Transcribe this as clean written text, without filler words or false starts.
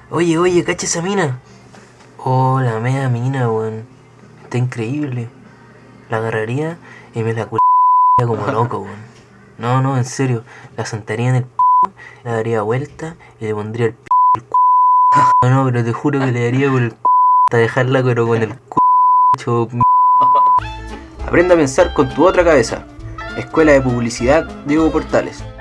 Oye, cacha esa mina. Oh, la media mina, weón. Está increíble. La agarraría y me la cularía como loco, weón. No, en serio. La sentaría en el la daría vuelta y le pondría el No, pero te juro que le daría por el hasta dejarla pero con el hecho. Aprenda a pensar con tu otra cabeza. Escuela de Publicidad Diego Portales.